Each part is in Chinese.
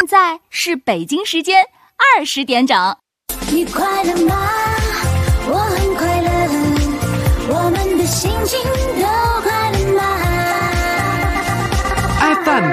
在是北京时间20点整。 你快乐吗？我很快乐，我们的心情都快乐吗？ FM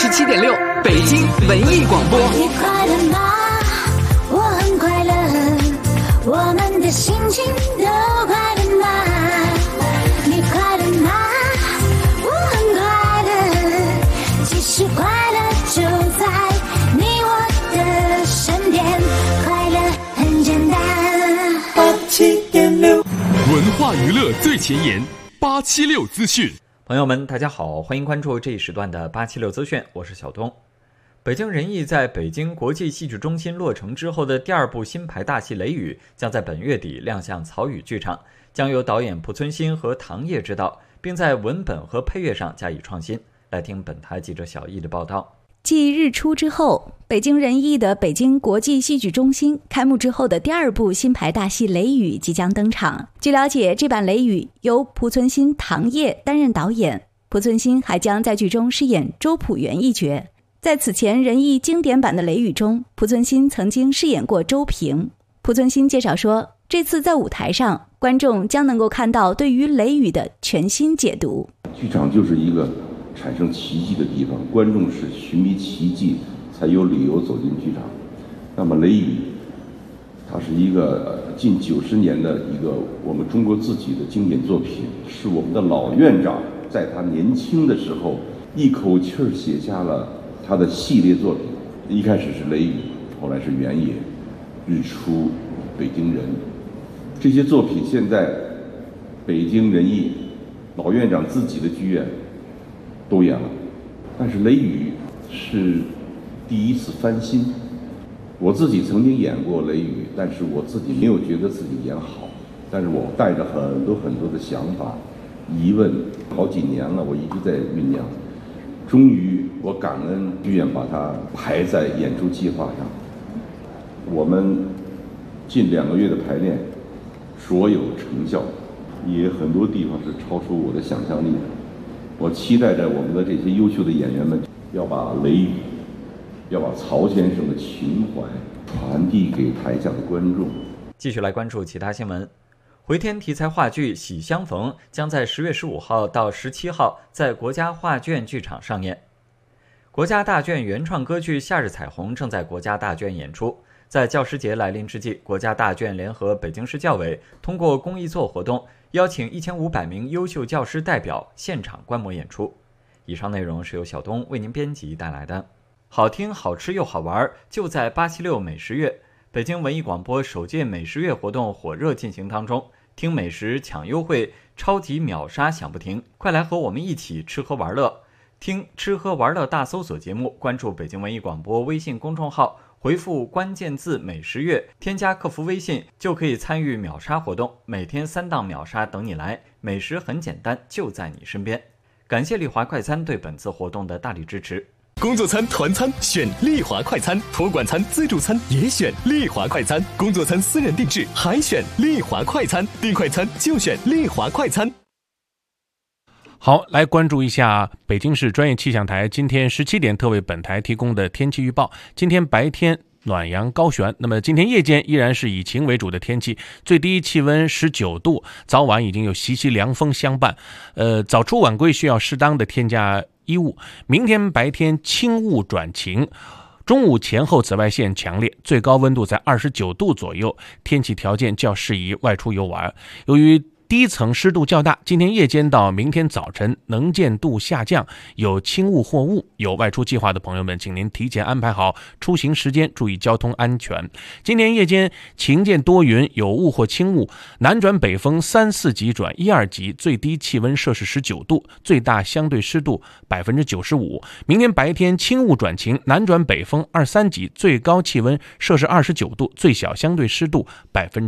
87.6北京文艺广播。 你快乐吗？我很快乐，我们的心情都快乐吗？你快乐吗？我很快乐，其实快乐就在你我的身边，快乐很简单。87.6 文化娱乐最前沿，876资讯。 朋友们大家好，欢迎关注这一时段的876资讯，我是小东。北京人艺在北京国际戏剧中心落成之后的第2部新牌大戏《雷雨》将在本月底亮相草语剧场，将由导演濮存昕和唐烨执导，并在文本和配乐上加以创新。来听本台记者小易的报道。 继日出之后，北京人艺的北京国际戏剧中心开幕之后的第2部新牌大戏《雷雨》即将登场。据了解，这版《雷雨》由濮存昕、唐烨担任导演，濮存昕还将在剧中饰演周朴园一角。在此前人艺经典版的《雷雨》中，濮存昕曾经饰演过周平。濮存昕介绍说，这次在舞台上，观众将能够看到对于《雷雨》的全新解读。 剧场就是一个产生奇迹的地方，观众是寻觅奇迹才有理由走进剧场。那么《雷雨》它是一个近90年的一个我们中国自己的经典作品，是我们的老院长在他年轻的时候一口气儿写下了他的系列作品。一开始是《雷雨》，后来是《原野》、《日出》、《北京人》，这些作品现在北京人艺老院长自己的剧院都演了，但是《雷雨》是第一次翻新。我自己曾经演过《雷雨》，但是我自己没有觉得自己演好，但是我带着很多的想法、疑问，好几年了，我一直在酝酿。终于，我感恩剧院把它排在演出计划上。我们近2个月的排练，卓有成效，也很多地方是超出我的想象力的。我期待着我们的这些优秀的演员们要把《雷雨》，要把曹先生的情怀传递给台下的观众。 继续来关注其他新闻。回天题材话剧《喜相逢》将在10月15号到17号在国家画卷剧场上演。国家大卷原创歌剧《夏日彩虹》正在国家大卷演出。在教师节来临之际，国家大卷联合北京市教委通过公益做活动，邀请1500名优秀教师代表现场观摩演出。以上内容是由小东为您编辑带来的。好听、好吃又好玩，就在876美食月。北京文艺广播首届美食月活动火热进行当中，听美食抢优惠，超级秒杀响不停，快来和我们一起吃喝玩乐。听吃喝玩乐大搜索节目，关注北京文艺广播微信公众号，回复关键字美食月，添加客服微信就可以参与秒杀活动，每天3档秒杀等你来，美食很简单，就在你身边。感谢丽华快餐对本次活动的大力支持。 工作餐、团餐选丽华快餐，托管餐、自助餐也选丽华快餐，工作餐私人定制还选丽华快餐，订快餐就选丽华快餐。 好，来关注一下北京市专业气象台今天17点特为本台提供的天气预报。今天白天暖阳高悬，那么今天夜间依然是以晴为主的天气，最低气温19度，早晚已经有习习凉风相伴，早出晚归需要适当的添加衣物。明天白天轻雾转晴，中午前后紫外线强烈，最高温度在29度左右，天气条件较适宜外出游玩。由于低层湿度较大，今天夜间到明天早晨能见度下降，有轻雾或雾，有外出计划的朋友们，请您提前安排好出行时间，注意交通安全。今天夜间晴间多云，有雾或轻雾，南转北风3、4级转1、2级，最低气温摄氏19度，最大相对湿度95%。明天白天轻雾转晴，南转北风2、3级，最高气温摄氏29度，最小相对湿度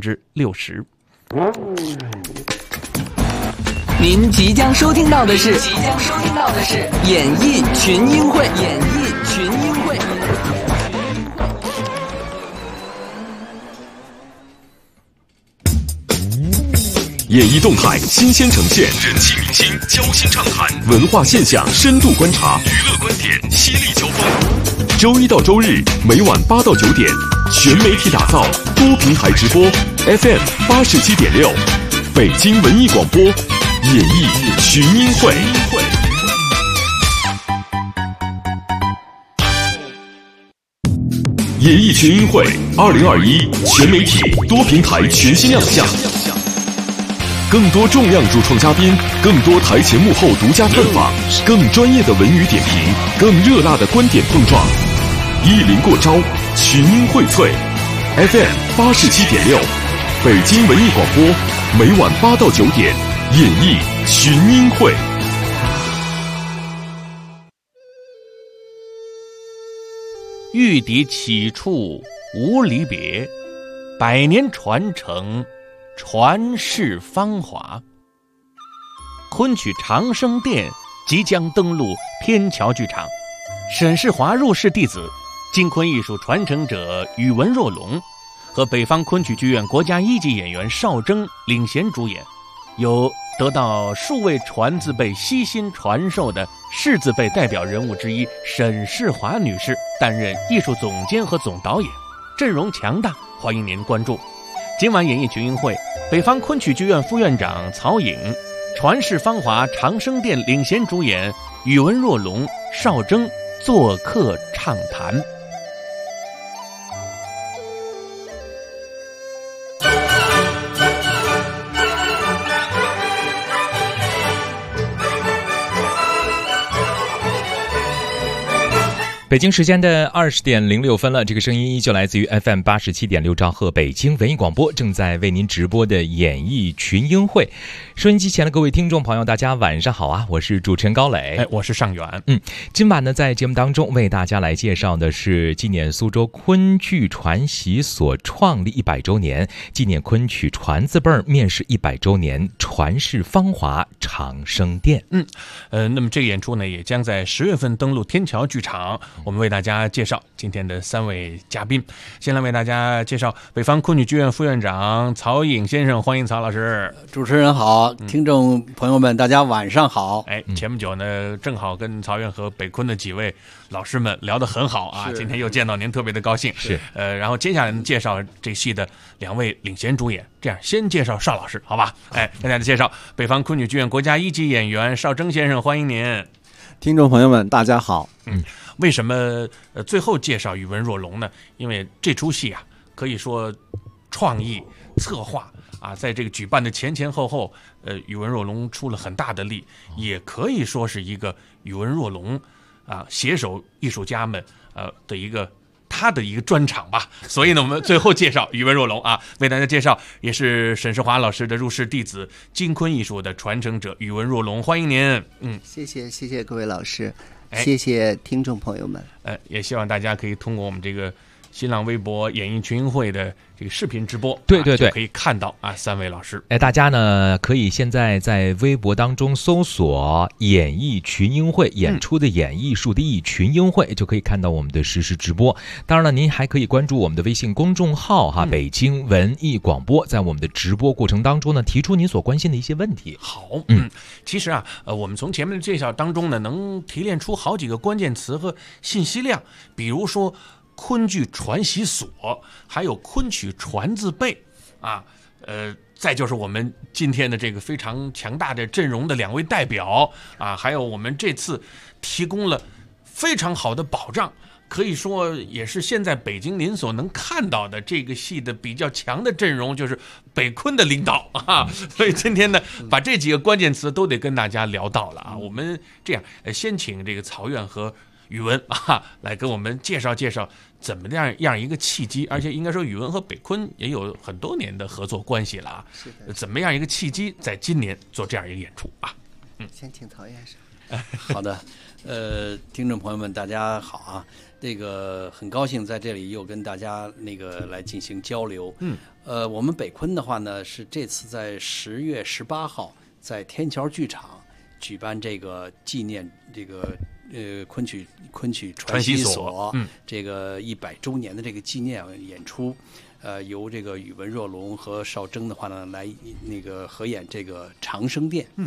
60%。 您即将收听到的是演艺群英会。 演艺动态新鲜呈现，人气明星交心畅谈，文化现象深度观察，娱乐观点犀利交锋。 周一到周日每晚8到9点，全媒体打造，多平台直播 FM 87.6，北京文艺广播演艺群英会。演艺群英会2021全媒体多平台全新亮相，更多重量主创嘉宾，更多台前幕后独家探访，更专业的文娱点评，更热辣的观点碰撞。一临过招，群英荟萃 FM 87.6，北京文艺广播，每晚8到9点，演艺群英会。 玉笛起处无离别，百年传承，传世芳华。昆曲长生殿即将登陆天桥剧场，沈世华入室弟子，京昆艺术传承者宇文若龙和北方昆曲剧院国家1级演员邵征领衔主演，由得到数位传字辈悉心传授的世字辈代表人物之一沈世华女士担任艺术总监和总导演，阵容强大，欢迎您关注。今晚演艺群英会，北方昆曲剧院副院长曹颖，传世芳华长生殿领衔主演宇文若龙、邵征做客畅谈。 北京时间的20点06分了，这个声音依旧来自于 FM 87.6兆赫北京文艺广播，正在为您直播的演艺群英会。收音机前的各位听众朋友，大家晚上好啊！我是主持人高磊， 我是尚远。 今晚呢，在节目当中为大家来介绍的是纪念苏州昆剧传习所创立100周年，纪念昆曲传字辈面世100周年，传世芳华长生殿。 那么这个演出呢，也将在10月份登陆天桥剧场。我们为大家介绍今天的3位嘉宾，先来为大家介绍北方昆曲剧院副院长曹颖先生，欢迎曹老师。 主持人好，听众朋友们，大家晚上好。 前不久呢，正好跟曹院和北昆的几位老师们聊得很好啊，今天又见到您，特别的高兴。 是， 然后接下来呢，介绍这戏的2位领衔主演。这样，先介绍邵老师，好吧？跟大家介绍北方昆曲剧院国家1级演员邵征先生，欢迎您。 听众朋友们，大家好。 为什么最后介绍宇文若龙呢？因为这出戏啊，可以说创意策划啊，在这个举办的前后，宇文若龙出了很大的力，也可以说是一个宇文若龙啊携手艺术家们的一个他的一个专场吧。所以呢，我们最后介绍宇文若龙啊，为大家介绍也是沈世华老师的入室弟子，京昆艺术的传承者宇文若龙，欢迎您。 谢谢各位老师。谢谢听众朋友们。 也希望大家可以通过我们这个新浪微博演艺群英会的这个视频直播， 对， 就可以看到3位老师。 大家呢可以现在在微博当中搜索演艺群英会，演出的演，艺术的艺，群英会，就可以看到我们的实时直播。当然了，您还可以关注我们的微信公众号北京文艺广播，在我们的直播过程当中呢，提出您所关心的一些问题。 好，其实我们从前面的介绍当中呢，能提炼出好几个关键词和信息量，比如说昆剧传习所，还有昆曲传字辈再就是我们今天的这个非常强大的阵容的2位代表还有我们这次提供了非常好的保障，可以说也是现在北京您所能看到的这个戏的比较强的阵容，就是北昆的领导所以今天呢，把这几个关键词都得跟大家聊到了我们这样先请这个曹院和宇文来跟我们介绍介绍怎么样一个契机，而且应该说宇文和北昆也有很多年的合作关系了怎么样一个契机在今年做这样一个演出先请曹院士。 好的，听众朋友们大家好啊，这个很高兴在这里又跟大家来进行交流。我们北昆的话呢，是这次在10月18号在天桥剧场举办这个纪念这个昆曲传习所这个100周年的这个纪念演出，由这个宇文若龙和邵征的话呢来合演这个长生殿。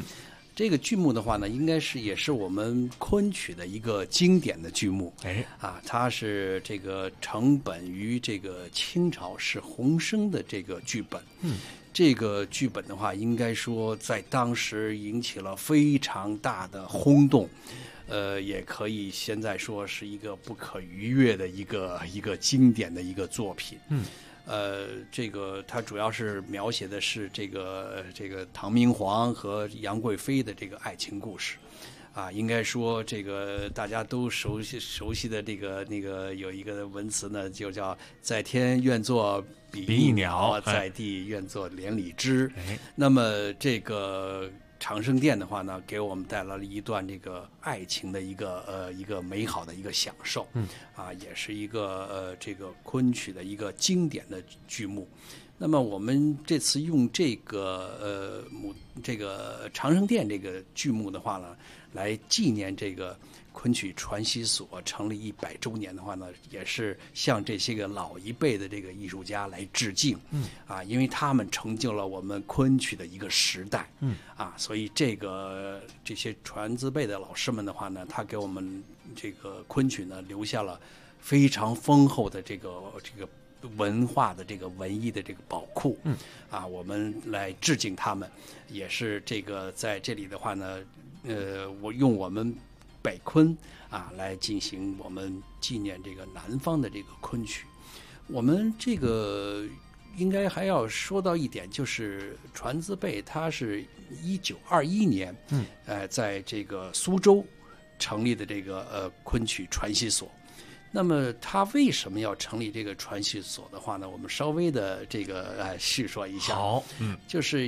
这个剧目的话呢，应该也是我们昆曲的一个经典的剧目。它是这个成本于这个清朝是洪升的这个剧本。这个剧本的话，应该说在当时引起了非常大的轰动。也可以现在说是一个不可逾越的一个经典的一个作品。这个它主要是描写的是这个唐明皇和杨贵妃的这个爱情故事。应该说这个大家都熟悉的那个有一个文词呢，就叫在天愿作比翼鸟，在地愿作连理枝。那么这个长生殿的话呢，给我们带来了一段这个爱情的一个美好的一个享受。也是一个这个昆曲的一个经典的剧目。那么我们这次用这个长生殿这个剧目的话呢，来纪念这个昆曲传习所成立100周年的话呢，也是向这些个老一辈的这个艺术家来致敬。因为他们成就了我们昆曲的一个时代。所以这些传字辈的老师们的话呢，他给我们这个昆曲呢留下了非常丰厚的这个文化的这个文艺的这个宝库。我们来致敬他们，也是这个在这里的话呢，我用我们北昆来进行我们纪念这个南方的这个昆曲。我们这个应该还要说到一点，就是传字辈它是1921年在这个苏州成立的这个昆曲传习所。那么他为什么要成立这个传习所的话呢，我们稍微的这个叙说一下。就是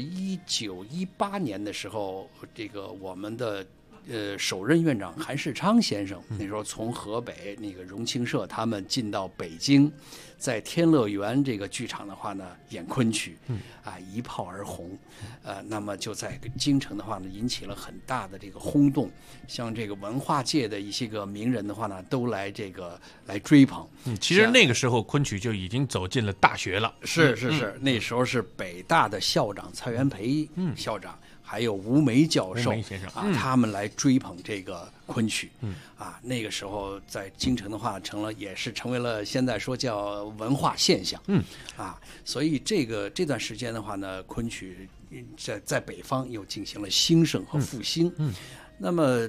1918年的时候，这个我们的首任院长韩世昌先生，那时候从河北那个荣庆社他们进到北京，在天乐园这个剧场的话呢演昆曲，一炮而红。那么就在京城的话呢引起了很大的这个轰动，像这个文化界的一些个名人的话呢都来追捧。 其实那个时候昆曲就已经走进了大学了。 是，那时候是北大的校长蔡元培校长，还有吴梅教授先生他们来追捧这个昆曲。那个时候在京城的话也是成为了现在说叫文化现象。所以这段时间的话呢，昆曲在北方又进行了兴盛和复兴。那么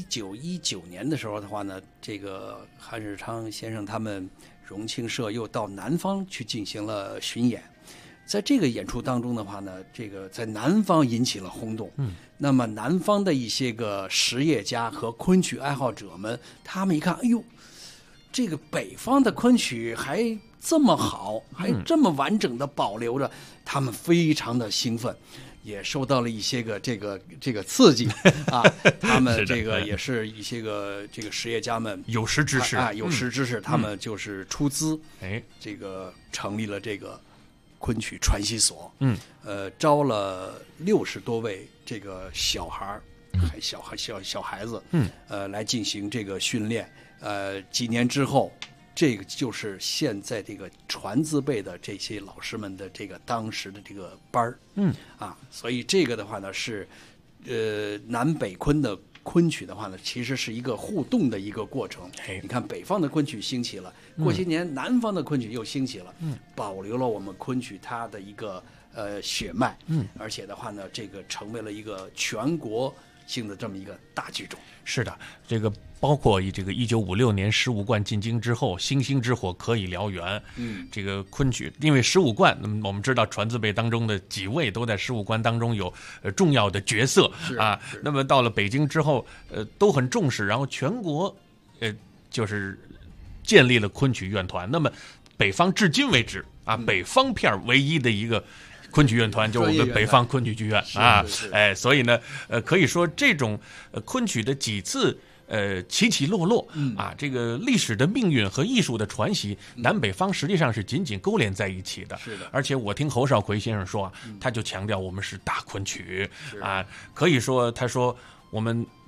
1919年的时候的话呢，这个韩世昌先生他们荣庆社又到南方去进行了巡演。在这个演出当中的话呢，这个在南方引起了轰动。那么南方的一些个实业家和昆曲爱好者们，他们一看，哎呦，这个北方的昆曲还这么好，还这么完整的保留着，他们非常的兴奋，也受到了一些个这个刺激。他们这个也是一些个这个实业家们有识之士， 他们就是出资，这个成立了这个昆曲传习所。招了60多位这个小孩子，来进行这个训练。几年之后，这个就是现在这个传字辈的这些老师们的这个当时的这个班儿。所以这个的话呢是南北昆的昆曲的话呢，其实是一个互动的一个过程。你看北方的昆曲兴起了，过些年南方的昆曲又兴起了，保留了我们昆曲它的一个血脉。而且的话呢，这个成为了一个全国性的这么一个大剧种。 是的，这个包括这个1956年15贯进京之后，星星之火可以燎原。这个昆曲，因为15贯，那么我们知道传字辈当中的几位都在15贯当中有重要的角色那么到了北京之后，都很重视，然后全国就是建立了昆曲院团。那么北方至今为止北方片唯一的一个昆曲院团就是我们北方昆曲剧院所以呢，可以说这种昆曲的几次起起落落这个历史的命运和艺术的传习，南北方实际上是紧紧勾连在一起的。 是的， 而且我听侯少奎先生说他就强调我们是大昆曲可以说他说我们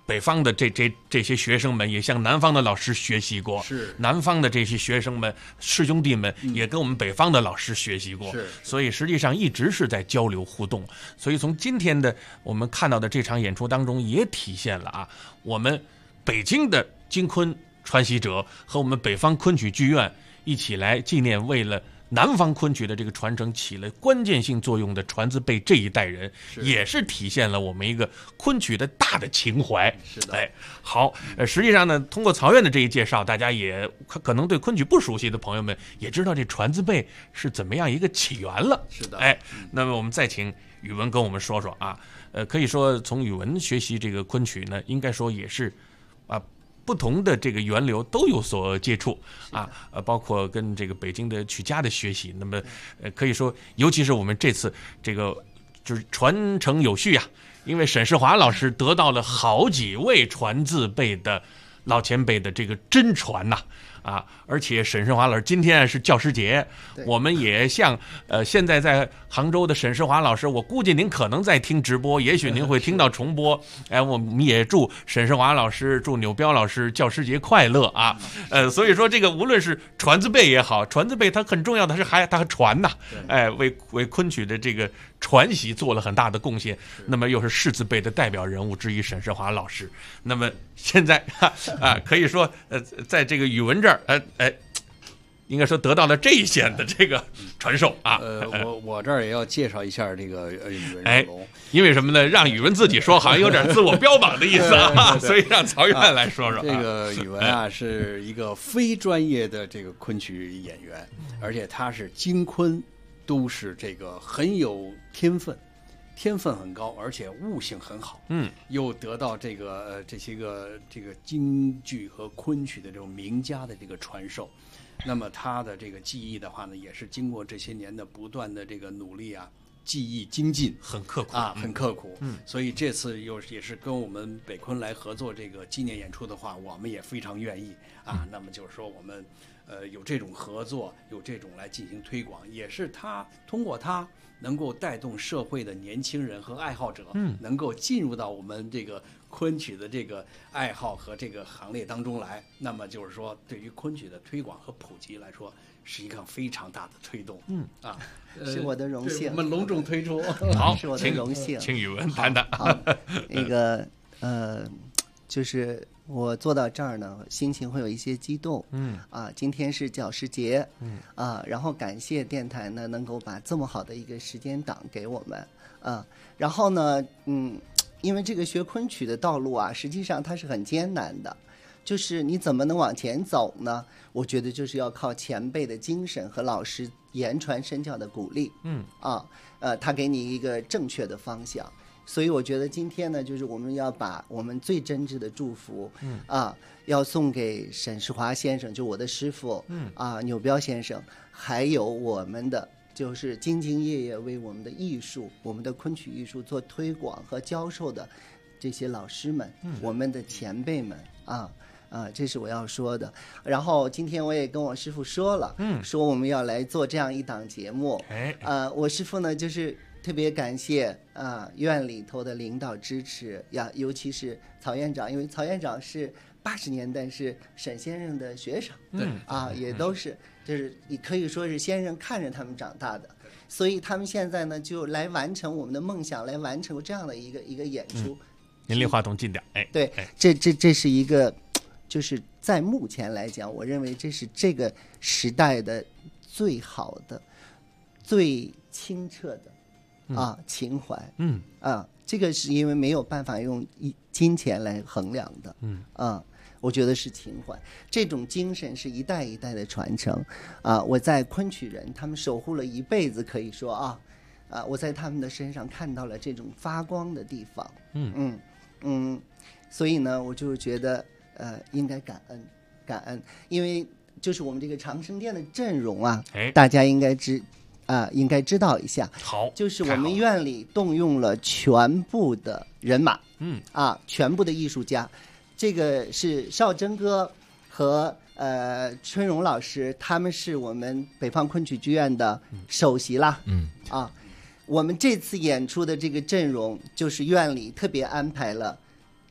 北方的这些学生们也向南方的老师学习过， 是南方的这些学生们师兄弟们也跟我们北方的老师学习过， 是， 所以实际上一直是在交流互动。所以从今天的我们看到的这场演出当中，也体现了啊，我们北京的京昆传习者和我们北方昆曲剧院一起来纪念为了南方昆曲的这个传承起了关键性作用的传字辈这一代人，也是体现了我们一个昆曲的大的情怀。 是的， 哎，好，实际上呢，通过曹院的这一介绍，大家也可能对昆曲不熟悉的朋友们也知道这传字辈是怎么样一个起源了。 是的， 哎，那么我们再请宇文跟我们说说啊，可以说从宇文学习这个昆曲呢，应该说也是啊。不同的这个源流都有所接触啊，包括跟这个北京的曲家的学习，那么可以说，尤其是我们这次这个就是传承有序啊，因为沈世华老师得到了好几位传字辈的老前辈的这个真传呐。而且沈世华老师今天是教师节，我们也向现在在杭州的沈世华老师，我估计您可能在听直播，也许您会听到重播。哎，我们也祝沈世华老师、祝纽彪老师教师节快乐啊！所以说这个无论是传字辈也好，传字辈它很重要的是它传呐，哎，为昆曲的这个传习做了很大的贡献。那么又是世字辈的代表人物之一沈世华老师，那么现在可以说在这个宇文这儿。应该说得到了这一线的这个传授啊。 我这儿也要介绍一下这个宇文若龙， 因为什么呢？让宇文自己说，好像有点自我标榜的意思啊，所以让曹院来说说。 这个宇文啊，是一个非专业的这个昆曲演员，而且他是京昆都是这个很有天分很高，而且悟性很好，又得到这个这些个京剧和昆曲的这种名家的这个传授。那么他的这个技艺的话呢，也是经过这些年的不断的这个努力啊，技艺精进， 很刻苦啊，很刻苦。所以这次也是跟我们北昆来合作这个纪念演出的话，我们也非常愿意啊。那么就是说我们有这种合作，有这种来进行推广，也是通过他能够带动社会的年轻人和爱好者，能够进入到我们这个昆曲的这个爱好和这个行列当中来。那么就是说，对于昆曲的推广和普及来说，是一个非常大的推动。 是我的荣幸。 我们隆重推出， 好， 是我的荣幸。 请宇文谈谈。 那个就是我做到这儿呢，心情会有一些激动。今天是教师节，然后感谢电台呢能够把这么好的一个时间档给我们，然后呢，因为这个学昆曲的道路啊，实际上它是很艰难的，就是你怎么能往前走呢？我觉得就是要靠前辈的精神和老师言传身教的鼓励，他给你一个正确的方向。所以我觉得今天呢，就是我们要把我们最真挚的祝福，要送给沈世华先生，就我的师傅，纽彪先生，还有我们的就是兢兢业业为我们的艺术，我们的昆曲艺术做推广和教授的这些老师们，我们的前辈们这是我要说的。然后今天我也跟我师傅说了，说我们要来做这样一档节目，我师傅呢就是特别感谢院里头的领导支持呀，尤其是曹院长，因为曹院长是80年代是沈先生的学生，也都是就是你可以说是先生看着他们长大的，所以他们现在呢就来完成我们的梦想，来完成这样的一个演出。 您离话筒近点， 对，这是一个，就是在目前来讲，我认为这是这个时代的最好的、最清澈的情怀，这个是因为没有办法用金钱来衡量的，我觉得是情怀，这种精神是一代一代的传承，我在昆曲人，他们守护了一辈子，可以说我在他们的身上看到了这种发光的地方，所以呢，我就觉得应该感恩，因为就是我们这个长生殿的阵容大家应该知道一下。 好， 就是我们院里动用了全部的人马，全部的艺术家，这个是邵征哥和春荣老师，他们是我们北方昆曲剧院的首席啦，我们这次演出的这个阵容，就是院里特别安排了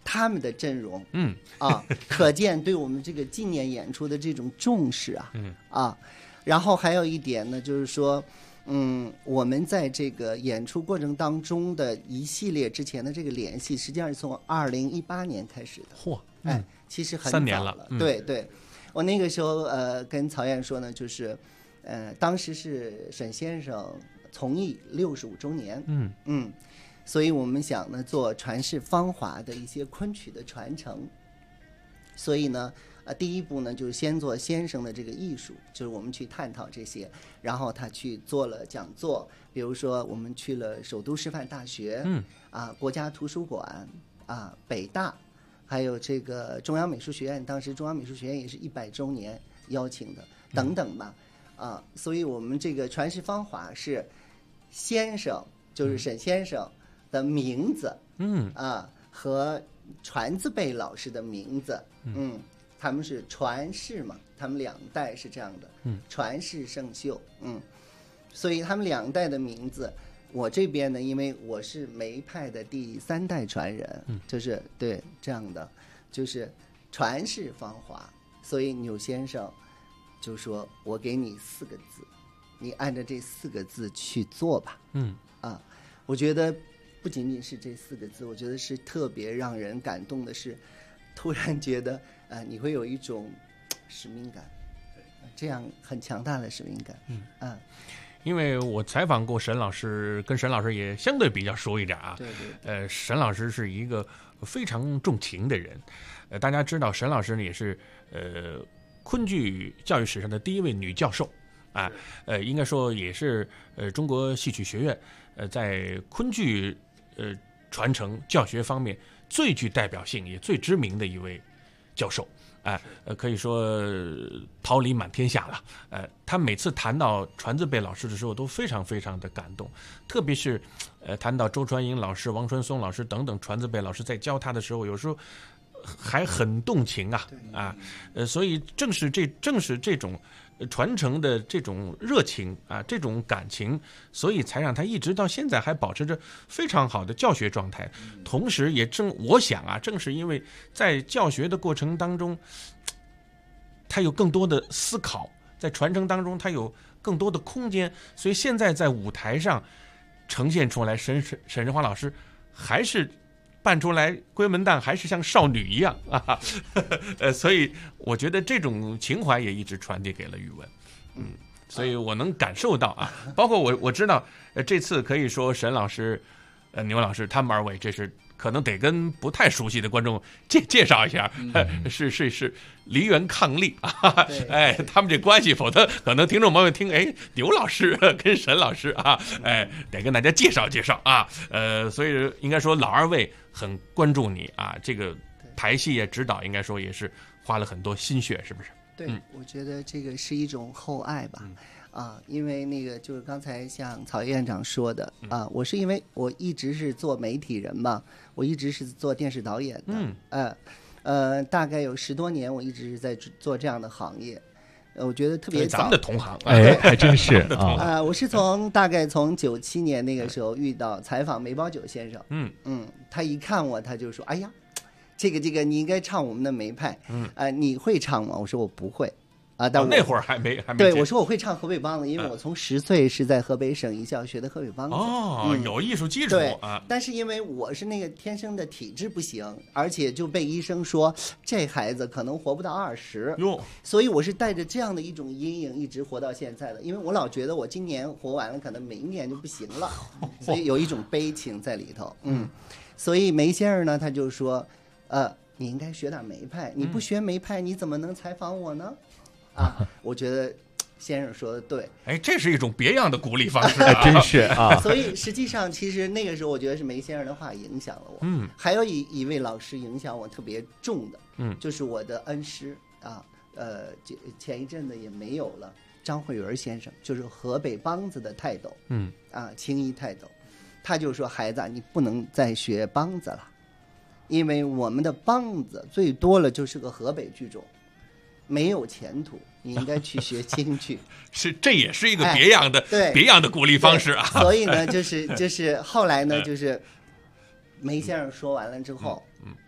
他们的阵容，可见对我们这个纪念演出的这种重视啊，然后还有一点呢，就是说，我们在这个演出过程当中的一系列之前的这个联系，实际上是从2018年开始的。 嚯， 其实很早 3年了。 对，我那个时候跟曹燕说呢，就是当时是沈先生从艺65周年，所以我们想呢做传世芳华的一些昆曲的传承，所以呢第一步呢就是先做先生的这个艺术，就是我们去探讨这些，然后他去做了讲座，比如说我们去了首都师范大学，国家图书馆北大，还有这个中央美术学院，当时中央美术学院也是100周年邀请的等等吧，所以我们这个传世芳华是先生，就是沈先生的名字，和传字辈老师的名字，他们是传世嘛，他们2代是这样的，传世圣秀，所以他们2代的名字，我这边呢，因为我是梅派的第3代传人，就是对这样的，就是传世芳华，所以钮先生就说我给你4个字，你按照这4个字去做吧，我觉得不仅仅是这4个字，我觉得是特别让人感动的是，突然觉得你会有一种使命感，这样很强大的使命感。 因为我采访过沈老师，跟沈老师也相对比较熟一点啊。 对。 沈老师是一个非常重情的人。大家知道沈老师呢也是昆剧教育史上的第1位女教授啊。应该说也是中国戏曲学院在昆剧传承教学方面最具代表性也最知名的一位教授。可以说桃李满天下了。他每次谈到传字辈老师的时候都非常非常的感动，特别是谈到周传英老师、王传松老师等等传字辈老师在教他的时候，有时候还很动情所以正是这种传承的这种热情这种感情，所以才让他一直到现在还保持着非常好的教学状态。同时也我想正是因为在教学的过程当中，他有更多的思考，在传承当中他有更多的空间，所以现在在舞台上呈现出来，沈日华老师还是扮出来闺门旦还是像少女一样所以我觉得这种情怀也一直传递给了语文，所以我能感受到包括我知道这次可以说沈老师、牛老师他们2位，这是可能得跟不太熟悉的观众介绍一下，是梨园伉俪他们这关系，否则可能听众朋友听牛老师跟沈老师得跟大家介绍介绍所以应该说老2位很关注你这个排戏也指导，应该说也是花了很多心血，是不是？ 对，我觉得这个是一种厚爱吧。因为那个就是刚才像曹院长说的我是因为我一直是做媒体人嘛，我一直是做电视导演的，大概有10多年，我一直是在做这样的行业。我觉得特别早， 咱们的同行， 还真是我是大概从97年那个时候遇到采访梅葆玖先生，他一看我，他就说：“哎呀，这个你应该唱我们的梅派，你会唱吗？”我说：“我不会。”但那会儿还没对，我说我会唱河北梆子，因为我从10岁是在河北省艺校学的河北梆子。 有艺术基础但是因为我是那个天生的体质不行，而且就被医生说这孩子可能活不到20，所以我是带着这样的一种阴影一直活到现在的。因为我老觉得我今年活完了，可能明年就不行了，所以有一种悲情在里头。所以梅先生呢，他就说，你应该学点梅派，你不学梅派，你怎么能采访我呢？我觉得先生说的对， 这是一种别样的鼓励方式真是所以实际上，其实那个时候，我觉得是梅先生的话影响了我。还有一位老师影响我特别重的，就是我的恩师前一阵子也没有了，张慧文先生，就是河北梆子的泰斗，青衣泰斗，他就说：“孩子，你不能再学梆子了，因为我们的梆子最多了就是个河北剧种。”没有前途，你应该去学京剧。 这也是一个别样的鼓励方式所以呢，就是后来呢，就是梅先生说完了之后，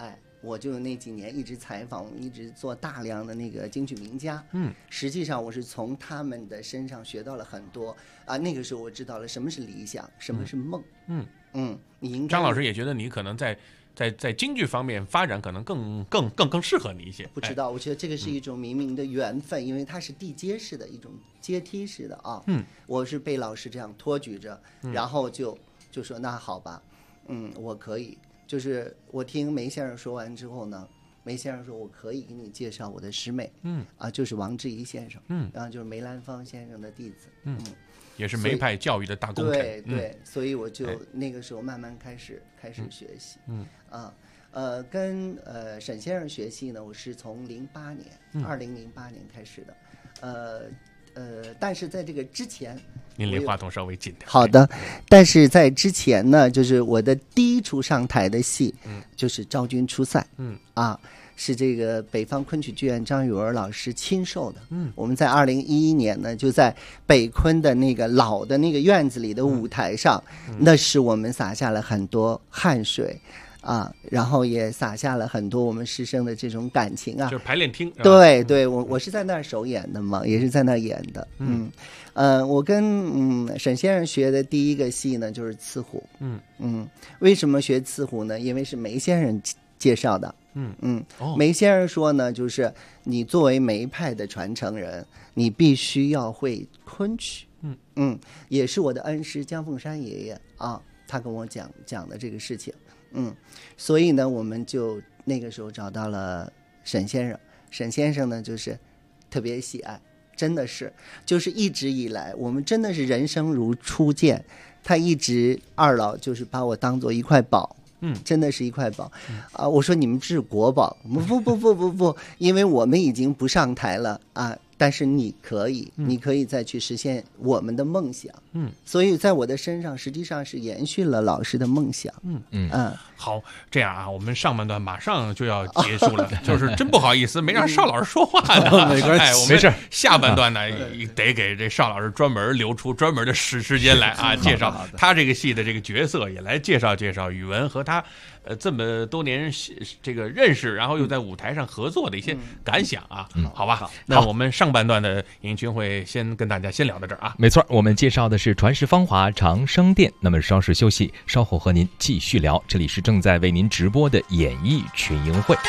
我就那几年一直采访，一直做大量的那个京剧名家。实际上我是从他们的身上学到了很多啊。那个时候我知道了什么是理想，什么是梦。你应该。 张老师也觉得你可能在京剧方面发展可能更适合你一些。 不知道，我觉得这个是一种冥冥的缘分，因为它是递阶式的一种阶梯式的啊。我是被老师这样托举着，然后就说那好吧，我可以。就是我听梅先生说完之后呢，梅先生说我可以给你介绍我的师妹，就是王志怡先生，然后就是梅兰芳先生的弟子， 也是梅派教育的大功臣。 对，所以我就那个时候慢慢开始学习，跟沈先生学习呢，我是从2008年开始的，但是在这个之前， 您离话筒稍微近点。 好的，但是在之前呢，就是我的第一出上台的戏，就是《昭君出塞》，是这个北方昆曲剧院张雨文老师亲授的。我们在2011年呢，就在北昆的那个老的那个院子里的舞台上，那是我们洒下了很多汗水。然后也洒下了很多我们师生的这种感情啊， 就是排练厅。 对，我是在那儿首演的嘛，也是在那儿演的。我跟沈先生学的第一个戏呢，就是刺虎。为什么学刺虎呢？因为是梅先生介绍的。梅先生说呢，就是你作为梅派的传承人，你必须要会昆曲。也是我的恩师姜凤山爷爷啊，他跟我讲的这个事情。所以呢，我们就那个时候找到了沈先生。沈先生呢，就是特别喜爱，真的是，就是一直以来，我们真的是人生如初见。他一直二老就是把我当做一块宝，真的是一块宝。我说你们这是国宝，不，因为我们已经不上台了啊。但是你可以再去实现我们的梦想。所以在我的身上实际上是延续了老师的梦想。 好，这样啊，我们上半段马上就要结束了，就是真不好意思没让邵老师说话呢。 没关系， 没事。下半段呢，得给这邵老师专门留出专门的时间来啊，介绍他这个戏的这个角色，也来介绍宇文和他这么多年这个认识，然后又在舞台上合作的一些感想啊。好吧，那我们上半段的影剧会先跟大家先聊到这儿啊。 没错，我们介绍的是传世芳华长生殿。那么稍事休息，稍后和您继续聊。这里是正在为您直播的演艺群英会。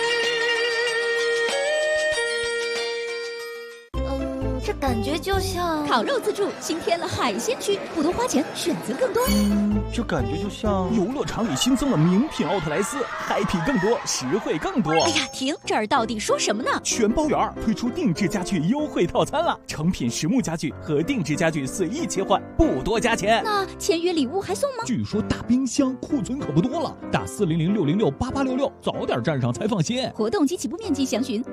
这感觉就像烤肉自助新添了海鲜区，不多花钱，选择更多。 这感觉就像游乐场里新增了名品奥特莱斯，happy更多，实惠更多。 哎呀，停！这儿到底说什么呢？ 全包圆推出定制家具优惠套餐了，成品实木家具和定制家具随意切换，不多加钱。 那签约礼物还送吗？ 据说大冰箱库存可不多了，打400-606-8866，早点站上才放心。 活动及起步面积详询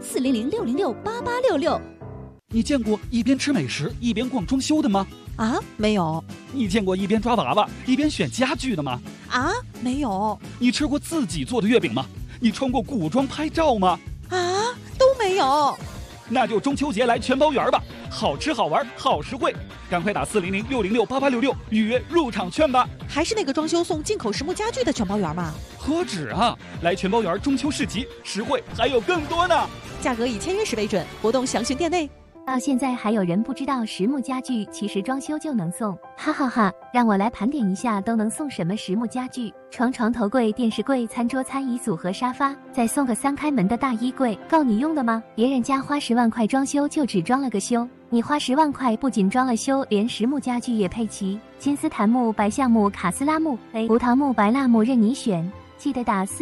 400-606-8866。 你见过一边吃美食一边逛装修的吗？ 啊，没有。 你见过一边抓娃娃一边选家具的吗？ 啊，没有。 你吃过自己做的月饼吗？你穿过古装拍照吗？ 啊，都没有。 那就中秋节来全包圆吧，好吃好玩好实惠，赶快打400-606-8866预约入场券吧。 还是那个装修送进口实木家具的全包圆吗？ 何止啊，来全包圆中秋市集，实惠还有更多呢。 价格以签约时为准，活动详询店内。 到现在还有人不知道实木家具其实装修就能送，哈哈哈！让我来盘点一下都能送什么实木家具：床、头柜、电视柜、餐桌、餐椅组和沙发，再送个3开门的大衣柜，够你用的吗？别人家花10万块装修就只装了个修，你花10万块不仅装了修，连实木家具也配齐，金丝檀木、白橡木、卡斯拉木、胡桃木、白蜡木任你选。记得打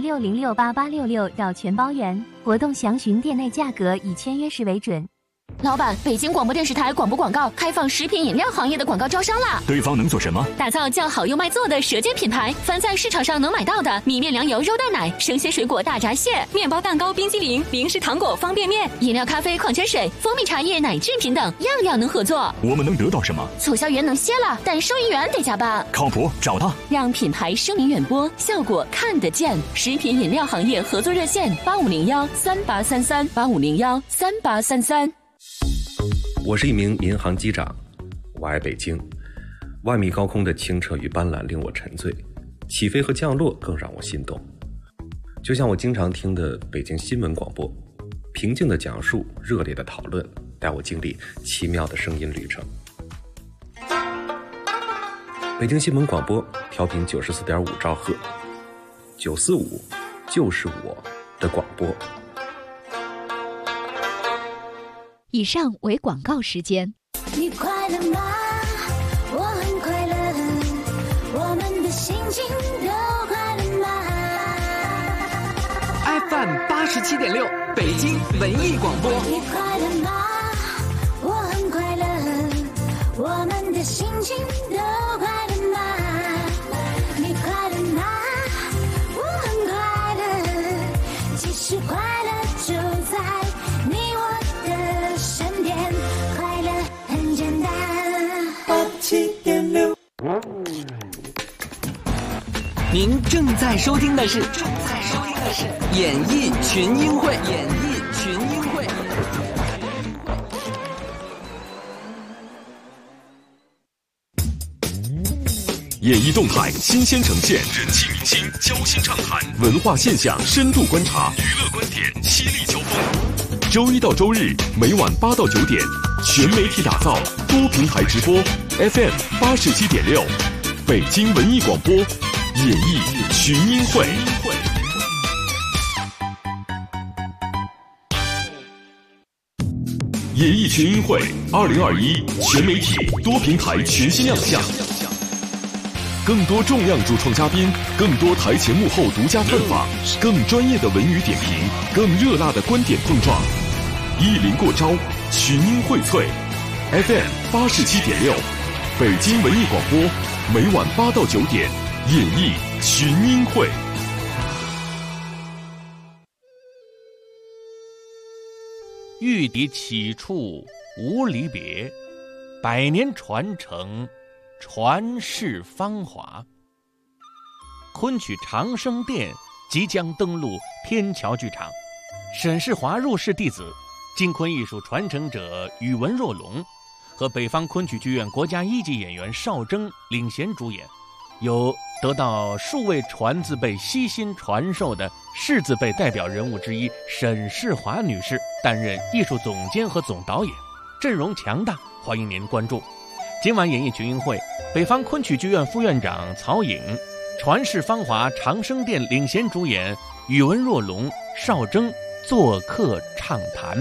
400-606-8866要全包圆，活动详询店内，价格以签约时为准。 老板，北京广播电视台广播广告开放食品饮料行业的广告招商啦！ 对方能做什么？ 打造叫好又卖座的舌尖品牌，凡在市场上能买到的米面粮油肉蛋奶、生鲜水果大闸蟹、面包蛋糕冰激凌、零食糖果方便面、饮料咖啡矿泉水、蜂蜜茶叶奶制品等，样样能合作。 我们能得到什么？ 促销员能歇了，但收银员得加班。 靠谱，找他， 让品牌声名远播，效果看得见。食品饮料行业合作热线8501-3833，8501-3833。 我是一名民航机长，我爱北京。万米高空的清澈与斑斓令我沉醉，起飞和降落更让我心动。 就像我经常听的北京新闻广播，平静的讲述，热烈的讨论，带我经历奇妙的声音旅程。北京新闻广播调频94.5兆赫，945就是我的广播。 以上为广告时间。 你快乐吗？我很快乐，我们的心情都快乐吗？ FM 87.6北京文艺广播。 你快乐吗？我很快乐，我们的心情都快乐吗？你快乐吗？我很快乐，其实快乐就在你我的身边，快乐很简单。87.6。 您正在收听的是演艺群英会。 演艺动态新鲜呈现，人气明星交心畅谈，文化现象深度观察，娱乐观点犀利交锋。周一到周日每晚8到9点，全媒体打造，多平台直播 ，FM 87.6，北京文艺广播，演艺群英会。演艺群英会2021全媒体多平台全新亮相。更多重量主创嘉宾，更多台前幕后独家探访，更专业的文娱点评，更热辣的观点碰撞，一临过招，群英荟萃。FM 87.6，北京文艺广播，每晚8到9点，演艺群英会。 玉笛起处无离别，百年传承，传世芳华。昆曲长生殿即将登陆天桥剧场，沈世华入室弟子，京昆艺术传承者宇文若龙和北方昆曲剧院国家1级演员邵征领衔主演，由得到数位传字辈悉心传授的世字辈代表人物之一沈世华女士担任艺术总监和总导演，阵容强大，欢迎您关注。今晚演艺群英会，北方昆曲剧院副院长曹颖，传世芳华长生殿领衔主演宇文若龙、邵征做客畅谈。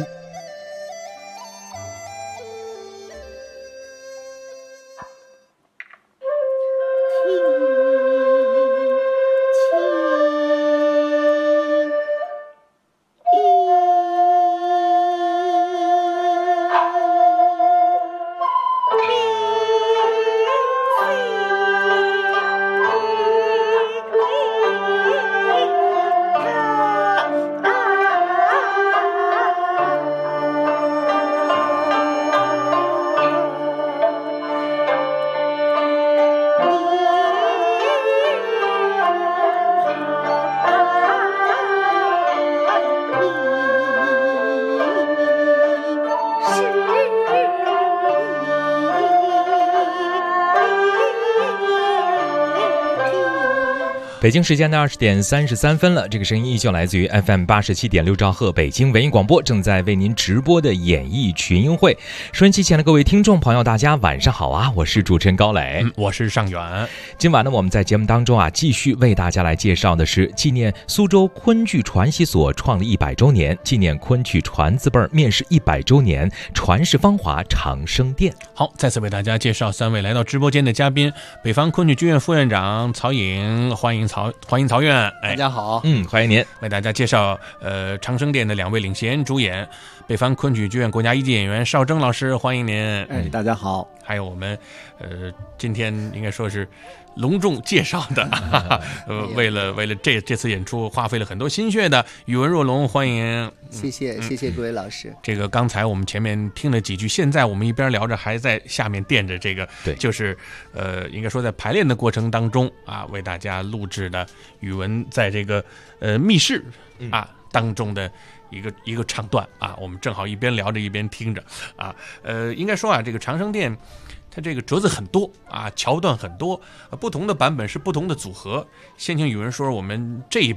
北京时间的20点33分了，这个声音依旧来自于 FM 87.6兆赫北京文艺广播，正在为您直播的演艺群英会。收音机前的各位听众朋友，大家晚上好啊！我是主持人高磊， 我是尚远。 今晚呢，我们在节目当中继续为大家来介绍的是纪念苏州昆剧传习所创立100周年，纪念昆曲传字辈面世100周年，传世芳华长生殿。 好，再次为大家介绍3位来到直播间的嘉宾：北方昆曲剧院副院长曹颖，欢迎曹院。 大家好， 欢迎您。 为大家介绍长生殿的2位领衔主演，北方昆曲剧院国家1级演员邵征老师，欢迎您。 大家好。 还有我们今天应该说是隆重介绍的为了这次演出花费了很多心血的宇文若龙，欢迎。 谢谢各位老师。 这个刚才我们前面听了几句，现在我们一边聊着还在下面垫着这个， 对， 就是应该说在排练的过程当中为大家录制的宇文在这个密室当中的一个唱段我们正好一边聊着一边听着应该说这个长生殿它这个折子很多桥段很多，不同的版本是不同的组合。先请宇文说我们这一版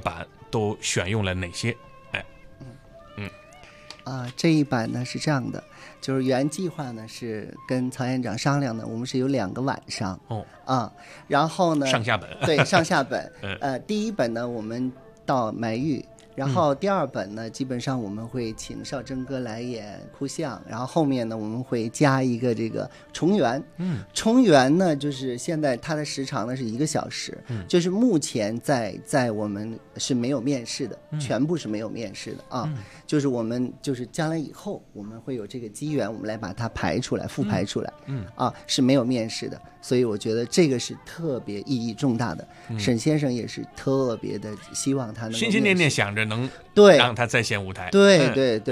都选用了哪些？ 这一版呢是这样的，就是原计划呢是跟曹院长商量的，我们是有2个晚上然后呢上下本对上下本第一本呢我们到埋玉，然后第2本呢基本上我们会请邵征哥来演哭相，然后后面呢我们会加一个这个重圆。重圆呢就是现在它的时长呢是1个小时，就是目前在我们是没有面试的，全部是没有面试的就是我们就是将来以后我们会有这个机缘，我们来把它排出来复排出来是没有面试的，所以我觉得这个是特别意义重大的。沈先生也是特别的希望他能心心念念想着能让他再现舞台。 对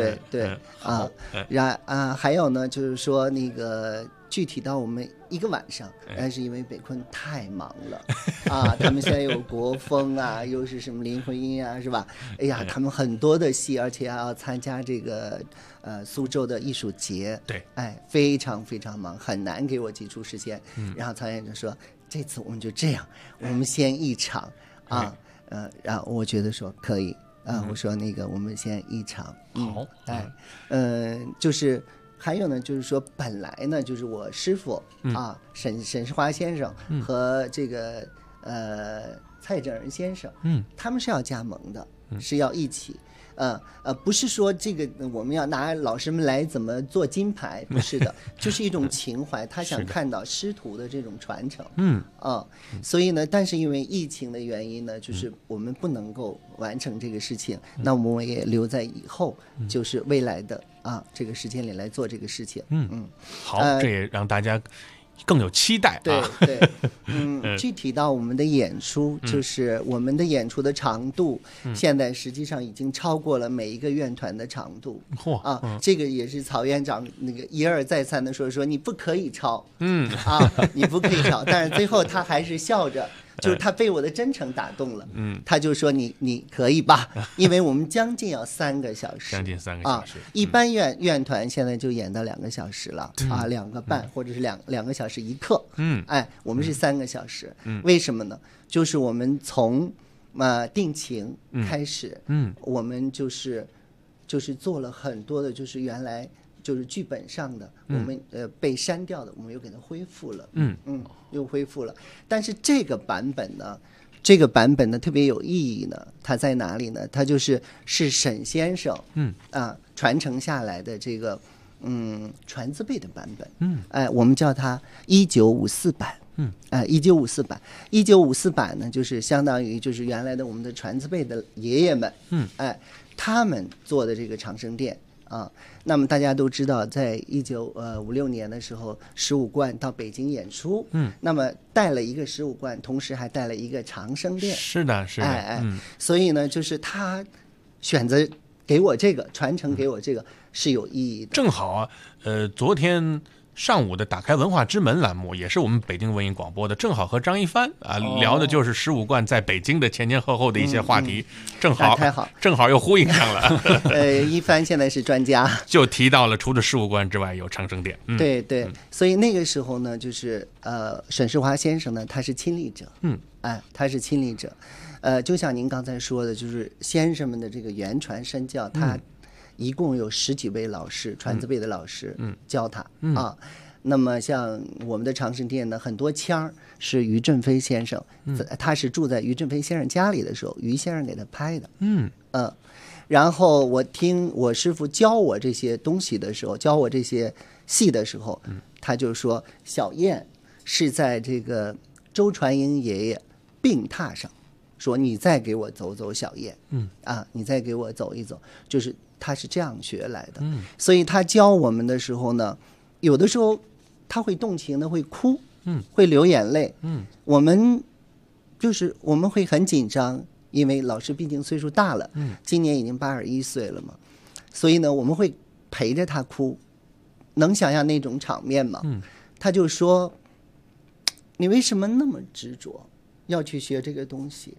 还有呢就是说那个具体到我们1个晚上，但是因为北昆太忙了他们现在有国风又是什么林徽因是吧？哎呀，他们很多的戏，而且还要参加这个苏州的艺术节， 对， 非常非常忙，很难给我挤出时间。然后曹院长说，这次我们就这样，我们先1场然后我觉得说可以我说那个我们先1场好， 就是还有呢，就是说本来呢，就是我师傅沈世华先生和这个蔡正仁先生，他们是要加盟的，是要一起。不是说这个我们要拿老师们来怎么做金牌，不是的，就是一种情怀，他想看到师徒的这种传承。所以呢，但是因为疫情的原因呢，就是我们不能够完成这个事情，那我们也留在以后，就是未来的这个时间里来做这个事情。 好，这也让大家更有期待。 对，具体到我们的演出，就是我们的演出的长度，现在实际上已经超过了每一个院团的长度。这个也是曹院长那个一而再三的说你不可以超，你不可以超，但是最后他还是笑着。就是他被我的真诚打动了，他就说你可以吧，因为我们将近要3个小时， 将近3个小时， 一般院团现在就演到2个小时了2个半或者是2个小时1课，我们是3个小时，为什么呢？就是我们从定情开始，我们就是做了很多的，就是原来就是剧本上的我们被删掉的，我们又给它恢复了，又恢复了。但是这个版本呢特别有意义呢，它在哪里呢？它是沈先生传承下来的这个传字辈的版本，我们叫它1954版。1954版，1954版呢，就是相当于就是原来的我们的传字辈的爷爷们，他们做的这个长生殿。那么大家都知道，在1956年的时候，十五贯到北京演出，那么带了一个十五贯，同时还带了一个长生殿。 是的， 所以呢，就是他选择给我这个传承，给我这个是有意义的。 正好昨天上午的打开文化之门栏目也是我们北京文艺广播的，正好和张一帆聊的就是十五贯在北京的前前后后的一些话题，正好又呼应上了。 一帆现在是专家， 就提到了除了十五贯之外有长生殿。 对，所以那个时候呢，就是沈世华先生呢，他是亲历者，他是亲历者，就像您刚才说的，就是先生们的这个言传身教，他一共有10几位老师，传字辈的老师教他那么像我们的长生殿呢，很多腔是于振飞先生，他是住在于振飞先生家里的时候，于先生给他拍的。然后我听我师父教我这些东西的时候，教我这些戏的时候，他就说小燕是在这个周传英爷爷病榻上，说你再给我走走小燕，你再给我走一走，就是他是这样学来的。所以他教我们的时候呢，有的时候他会动情的，会哭，会流眼泪，我们会很紧张，因为老师毕竟岁数大了，今年已经81岁了嘛，所以呢我们会陪着他哭，能想象那种场面吗？他就说你为什么那么执着要去学这个东西？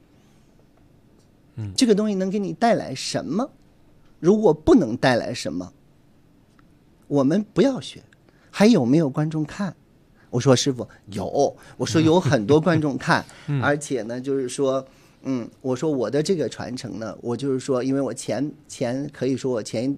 这个东西能给你带来什么？如果不能带来什么，我们不要学。还有没有观众看？我说师父有，我说有很多观众看，而且呢就是说我说我的这个传承呢，我就是说，因为我前可以说我前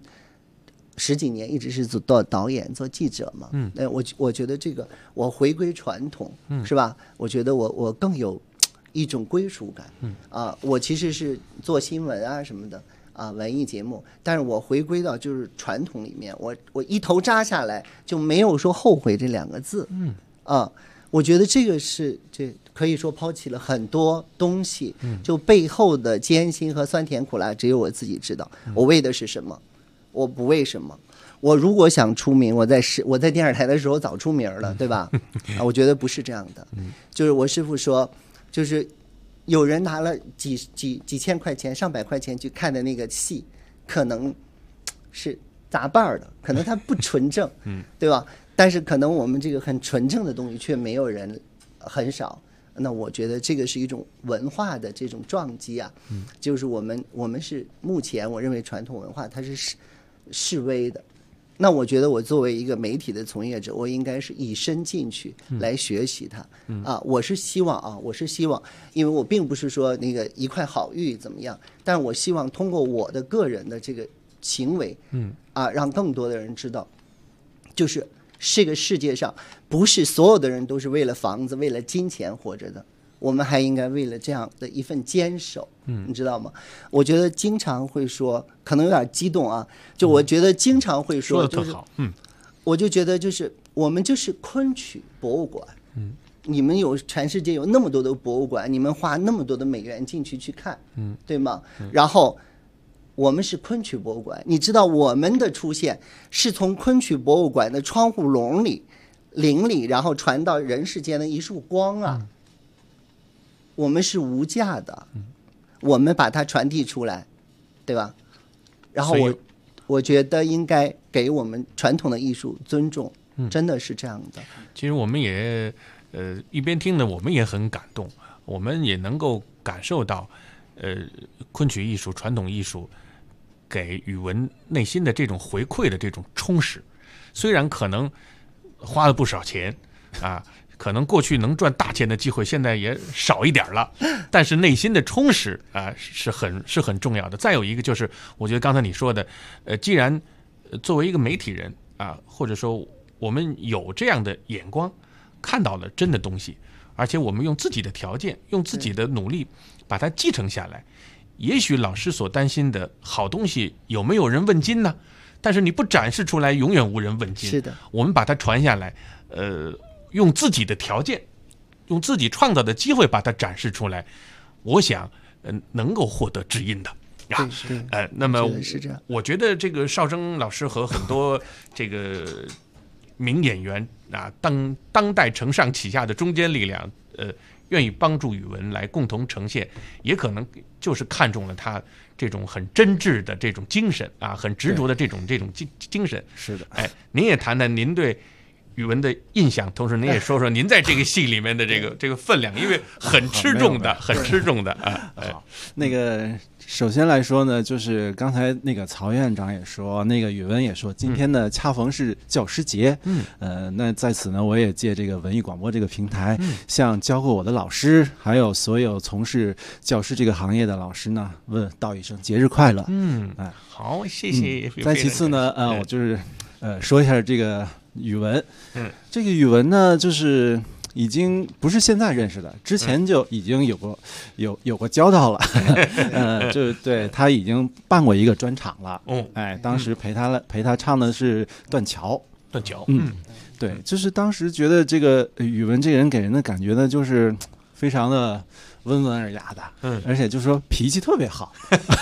10几年一直是做导演、做记者嘛，我觉得这个我回归传统，是吧？我觉得我更有一种归属感，我其实是做新闻啊什么的文艺节目，但是我回归到就是传统里面，我一头扎下来就没有说后悔这2个字，我觉得这个是可以说抛弃了很多东西，就背后的艰辛和酸甜苦辣，只有我自己知道。我为的是什么？我不为什么。我如果想出名，我在电视台的时候早出名了，对吧？我觉得不是这样的。就是我师父说，就是有人拿了几千块钱、上百块钱去看的那个戏，可能是杂瓣的，可能它不纯正，对吧？但是可能我们这个很纯正的东西却没有人很少，那我觉得这个是一种文化的这种撞击啊，就是我们是目前我认为传统文化它是式微的，那我觉得我作为一个媒体的从业者，我应该是以身进去来学习它，我是希望，因为我并不是说那个一块好玉怎么样，但是我希望通过我的个人的这个行为，让更多的人知道，就是这个世界上不是所有的人都是为了房子、为了金钱活着的，我们还应该为了这样的一份坚守，你知道吗？我觉得经常会说，可能有点激动啊，就我觉得经常会说，就是我就觉得就是我们就是昆曲博物馆，你们全世界有那么多的博物馆，你们花那么多的美元进去看，对吗？然后我们是昆曲博物馆，你知道我们的出现是从昆曲博物馆的窗户棂里，然后传到人世间的一束光啊，我们是无价的，我们把它传递出来，对吧？然后我觉得应该给我们传统的艺术尊重，真的是这样的。 其实我们也一边听呢，我们也很感动，我们也能够感受到昆曲艺术、传统艺术给宇文内心的这种回馈的这种充实。虽然可能花了不少钱啊，可能过去能赚大钱的机会现在也少一点了，但是内心的充实啊是很重要的。再有一个就是，我觉得刚才你说的，既然作为一个媒体人啊，或者说我们有这样的眼光，看到了真的东西，而且我们用自己的条件，用自己的努力把它继承下来。也许老师所担心的好东西有没有人问津呢？但是你不展示出来，永远无人问津。 是的， 我们把它传下来，用自己的条件，用自己创造的机会把它展示出来，我想，能够获得知音的。那么我觉得这个邵征老师和很多这个名演员啊，当代承上启下的中坚力量，愿意帮助宇文来共同呈现，也可能就是看中了他这种很真挚的这种精神啊，很执着的这种精神。 是的， 您也谈谈您对宇文的印象，同时您也说说您在这个戏里面的这个分量，因为很吃重的，很吃重的啊。 好，那个首先来说呢，就是刚才那个曹院长也说，那个宇文也说，今天呢恰逢是教师节，那在此呢，我也借这个文艺广播这个平台，向教过我的老师，还有所有从事教师这个行业的老师呢，道一声节日快乐。 好，谢谢。 再其次呢，我就是说一下这个宇文，这个宇文呢，就是已经不是现在认识的，之前就已经有过交道了。就对，他已经办过一个专场了。当时陪他唱的是《断桥》。对，就是当时觉得这个宇文这个人给人的感觉呢，就是非常的温文尔雅的，而且就是说脾气特别好。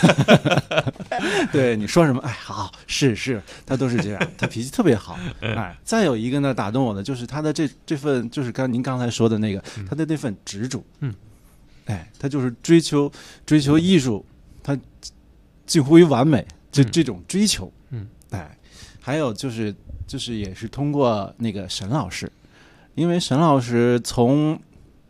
对，你说什么，好，是，他都是这样，他脾气特别好。再有一个呢，打动我的就是他的这份，就是您刚才说的那个，他的那份执着。他就是追求艺术，他近乎于完美，这种追求。还有就是也是通过那个沈老师，因为沈老师从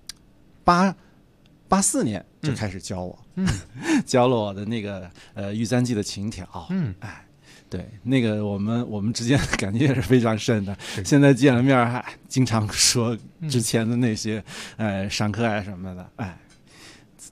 84年就开始教我，教了我的那个玉簪记的情调。对，那个我们之间的感觉也是非常深的。现在见了面还经常说之前的那些上课什么的。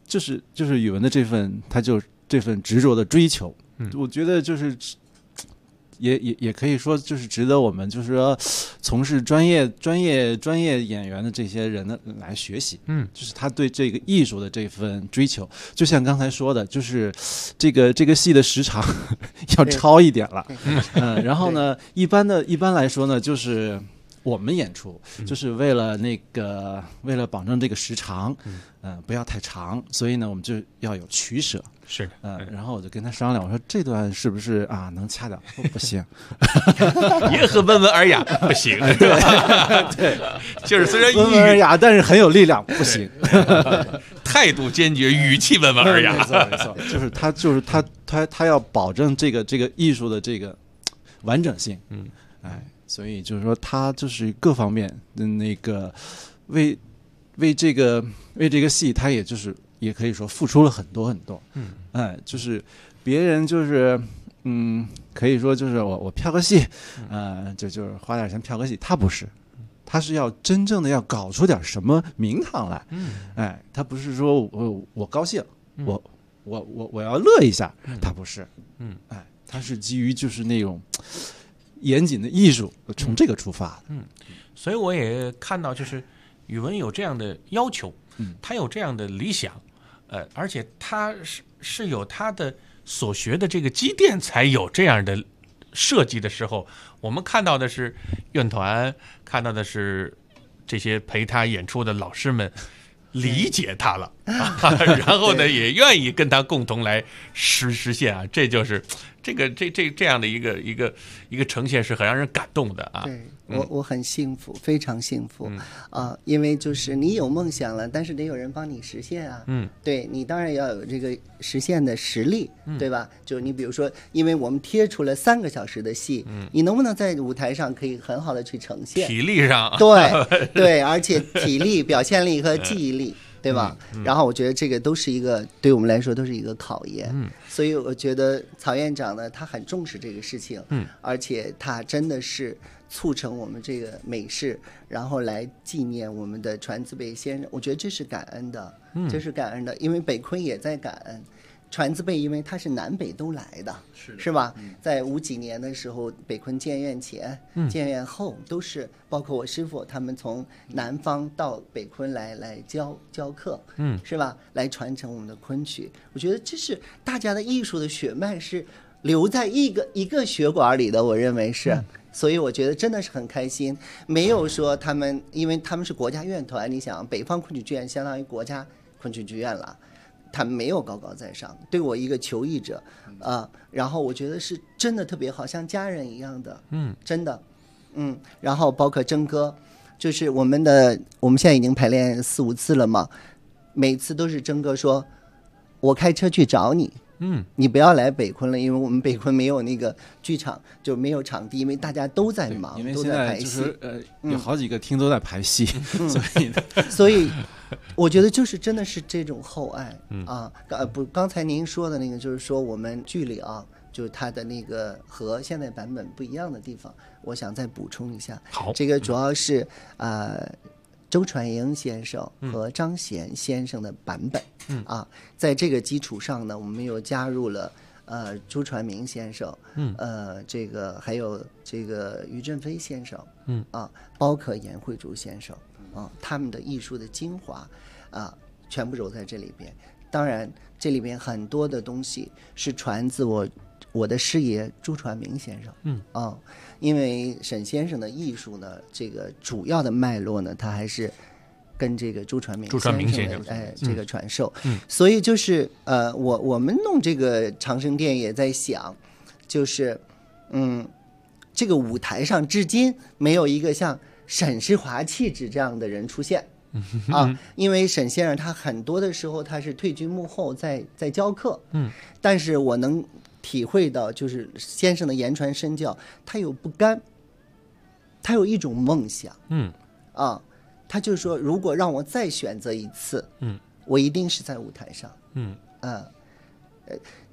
就是语文的这份执着的追求，我觉得就是也可以说就是值得我们就是说从事专业演员的这些人呢来学习，就是他对这个艺术的这份追求，就像刚才说的，就是这个戏的时长要超一点了，然后呢，一般来说呢，就是我们演出就是为了保证这个时长，不要太长，所以呢，我们就要有取舍。 是， 然后我就跟他商量，我说这段是不是啊能掐掉？不行， 也很温文尔雅，不行。 对， 就是虽然温文尔雅，但是很有力量，不行。 态度坚决，语气温文尔雅。 没错，就是他要保证这个艺术的这个完整性，所以就是说他就是各方面的那个为这个戏，他也可以说付出了很多很多，就是别人就是可以说就是我票个戏，就是花点钱票个戏，他不是，他是要真正的要搞出点什么名堂来，他不是说我高兴，我要乐一下，他不是，他是基于就是那种严谨的艺术，从这个出发的， 所以我也看到就是语文有这样的要求，他有这样的理想。而且他是有他的所学的这个积淀，才有这样的设计的时候，我们看到的是院团，看到的是这些陪他演出的老师们理解他了，然后呢，也愿意跟他共同来实现啊，这就是这样的一个呈现，是很让人感动的啊。 对，我很幸福，非常幸福因为就是你有梦想了，但是得有人帮你实现啊。对，你当然要有这个实现的实力，对吧？就你比如说，因为我们贴出了3个小时的戏，你能不能在舞台上可以很好的去呈现？ 体力上， 对，而且体力、表现力和记忆力。对吧？然后我觉得这个都是一个对我们来说都是一个考验，所以我觉得曹院长呢，他很重视这个事情，而且他真的是促成我们这个美事，然后来纪念我们的传字辈先生，我觉得这是感恩的，这是感恩的，因为北昆也在感恩。传字辈因为他是南北都来的，是吧？在50几年的时候，北昆建院前、建院后都是，包括我师父他们从南方到北昆来教课，是吧？来传承我们的昆曲。我觉得这是大家的艺术的血脉是留在一个血管里的，我认为是。所以我觉得真的是很开心，没有说他们，因为他们是国家院团，你想北方昆曲剧院相当于国家昆曲剧院了。他没有高高在上，对我一个求艺者，然后我觉得是真的特别好，像家人一样的，真的，然后包括征哥，就是我们现在已经排练4、5次了嘛，每次都是征哥说，我开车去找你，你不要来北昆了，因为我们北昆没有那个剧场，就没有场地，因为大家都在忙， 因为都在排戏， 有好几个厅都在排戏， 所以我觉得就是真的是这种厚爱刚才您说的那个，就是说我们剧里就是它的那个和现在版本不一样的地方，我想再补充一下。 好， 这个主要是周传英先生和张贤先生的版本，在这个基础上呢，我们又加入了朱传明先生，这个还有这个于振飞先生，包括严慧竹先生，他们的艺术的精华全部揉在这里边。当然，这里边很多的东西是传自我的师爷朱传明先生，因为沈先生的艺术呢，这个主要的脉络呢，他还是跟这个朱传明先生的这个传授，所以就是我们弄这个长生殿也在想，就是这个舞台上至今没有一个像沈世华气质这样的人出现因为沈先生他很多的时候他是退居幕后在教课，但是我能体会到就是先生的言传身教，他有不甘，他有一种梦想，他就说如果让我再选择一次，我一定是在舞台上，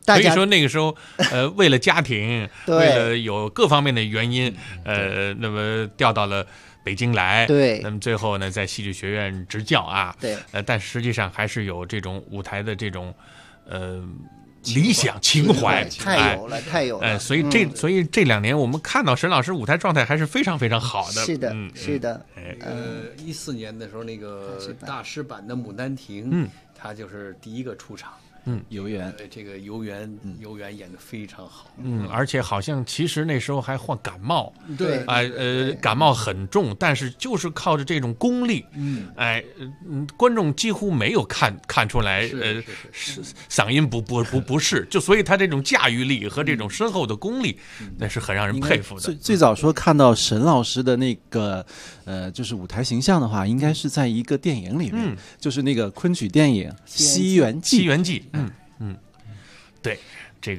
所以说那个时候，为了家庭， 对为了有各方面的原因，那么调到了北京来。 对， 那么最后呢，在戏剧学院执教啊。 对， 但实际上还是有这种舞台的这种，理想情怀， 太有了，太有了。 所以这2年我们看到沈老师舞台状态还是非常非常好的。 是的，是的。 14年的时候，那个大师版的《牡丹亭》，他就是第一个出场。 游园， 这个游园演得非常好。 而且好像其实那时候还患感冒， 对， 感冒很重，但是就是靠着这种功力，观众几乎没有看出来，嗓音不是，就所以他这种驾驭力和这种深厚的功力，那是很让人佩服的。 最早说看到沈老师的那个就是舞台形象的话，应该是在一个电影里面，就是那个昆曲电影《西园记》。 对，这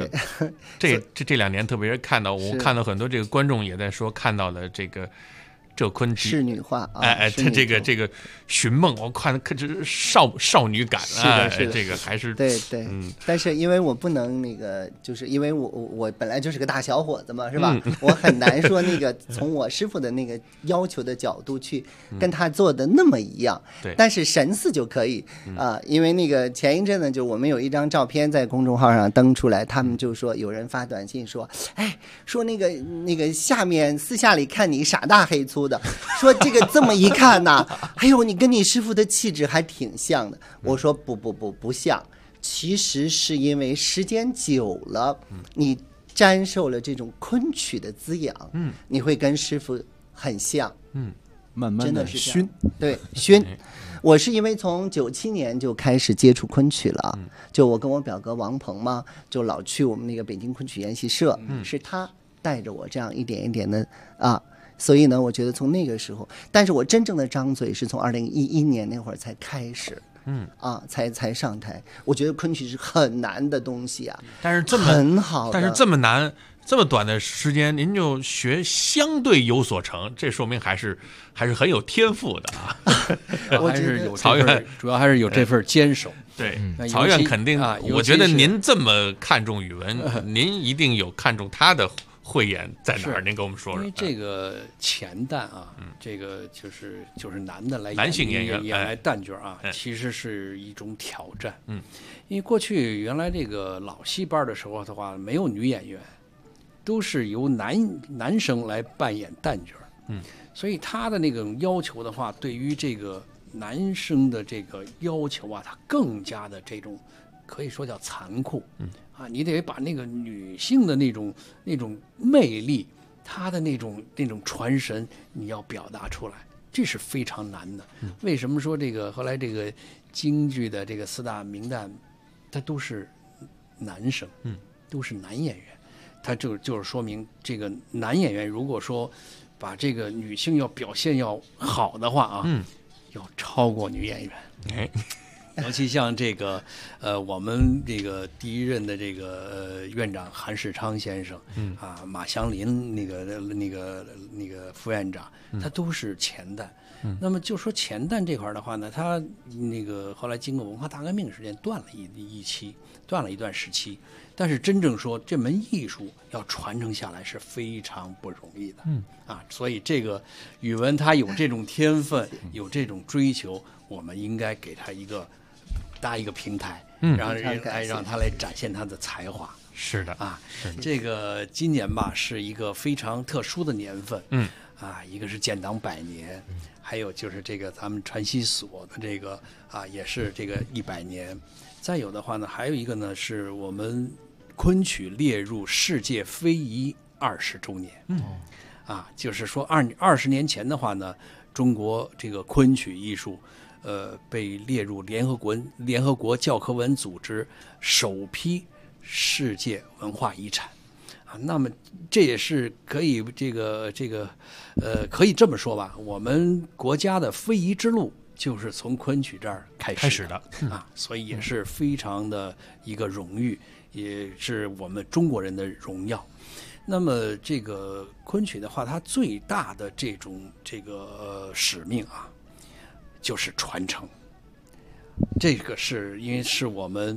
2年，特别是看到很多这个观众也在说，看到了这个浙昆仕女化啊， 他这个寻梦，我看这少女感啊，这个还是对，但是因为我不能那个，就是因为我本来就是个大小伙子嘛，是吧？我很难说那个从我师傅的那个要求的角度去跟他做的那么一样， 对， 但是神似就可以啊，因为那个前一阵呢，就我们有一张照片在公众号上登出来，他们就说有人发短信说，说那个下面私下里看你傻大黑粗的，说这个这么一看呐，哎呦，你跟你师傅的气质还挺像的。我说不像，其实是因为时间久了，你沾受了这种昆曲的滋养，你会跟师傅很像， 慢慢的熏， 对，熏。我是因为从97年就开始接触昆曲了，就我跟我表哥王鹏嘛，就老去我们那个北京昆曲研习社，是他带着我这样一点一点的啊。所以呢，我觉得从那个时候，但是我真正的张嘴是从2011年那会儿才开始，才上台。我觉得昆曲是很难的东西啊， 但是很好， 但是这么难，这么短的时间，您就学相对有所成，这说明还是很有天赋的啊。 还是有曹院， 主要还是有这份坚守。 对，曹院肯定啊，我觉得您这么看重语文，您一定有看重他的慧眼在哪儿？您给我们说说。 因为这个前旦啊，这个就是男的来男性演员来旦角啊，其实是一种挑战。因为过去原来这个老戏班的时候的话，没有女演员，都是由男生来扮演旦角。所以他的那种要求的话，对于这个男生的这个要求啊，他更加的这种可以说叫残酷。你得把那个女性的那种魅力，她的那种传神，你要表达出来，这是非常难的。为什么说这个后来这个京剧的这个4大名旦，他都是男生，都是男演员，他就是说明这个男演员如果说把这个女性要表现要好的话啊，要超过女演员。尤其像这个我们这个第一任的这个院长韩世昌先生，马祥林那个副院长，他都是前旦。那么就说前旦这块的话呢，他那个后来经过文化大革命时间断了一段时期，但是真正说这门艺术要传承下来是非常不容易的。所以这个语文他有这种天分，有这种追求，我们应该给他搭一个平台，让他来展现他的才华。 是的啊，这个今年吧是一个非常特殊的年份，一个是建党100年，还有就是这个咱们传习所的这个也是这个100年，再有的话呢，还有一个呢是我们昆曲列入世界非遗20周年，就是说20年前的话呢，中国这个昆曲艺术。被列入联合国教科文组织首批世界文化遗产，那么这也是可以可以这么说吧，我们国家的非遗之路就是从昆曲这儿开始的所以也是非常的一个荣誉，也是我们中国人的荣耀。那么这个昆曲的话，它最大的这个使命就是传承，这个是因为是我们